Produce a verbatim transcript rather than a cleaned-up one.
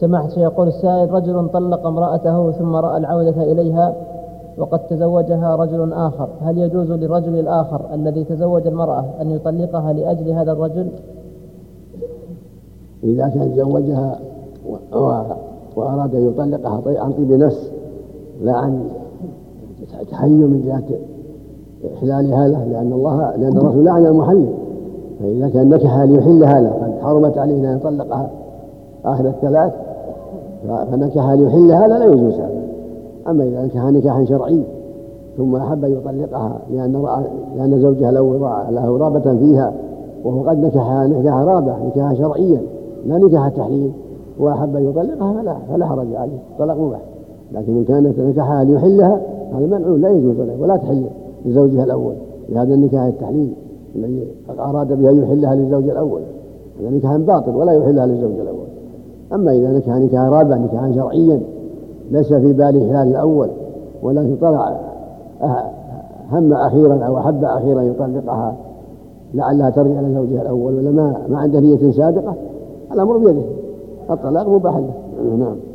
سماحة الشيخ يقول السائل: رجل طلق امرأته ثم رأى العودة إليها وقد تزوجها رجل آخر، هل يجوز للرجل الآخر الذي تزوج المرأة أن يطلقها لأجل هذا الرجل؟ إذا كان تزوجها وأراد أن يطلقها عن طيب نفس لا عن تحيي من جهة إحلالها له، لأن الله لأن الرسول لعن المحلل، فإذا كان نكحها ليحلها له قد حرمت عليه أن يطلقها آخر الثلاث، فنكحها ليحلها لا لا يجوز هذا. أما إذا نكحها نكاحا شرعي ثم أحب أن يطلقها لأن رأى لأن زوجها الأول له رغبة فيها وهو قد نكحها نكاح رابع نكاحا شرعيا لا نكاح تحليل وأحب أن يطلقها فلا فلا حرج عليه، طلاق مباح. لكن إن كانت نكحها ليحلها هذا منع لا يجوز له ولا تحل لزوجها الأول لهذا النكاح التحليل الذي أراد بها يحلها للزوج الأول، هذا نكاح باطل ولا يحلها للزوج الأول. أما إذا نكح نكاح رابع نكاحا شرعيا ليس في باله حلال الأول ولا طلع هم أخيرا أو أحب أخيرا يطلقها لعلها ترجع إلى زوجها الأول ولا ما ما عنده نية سابقة، الأمر بيده، الطلاق مباح له. نعم.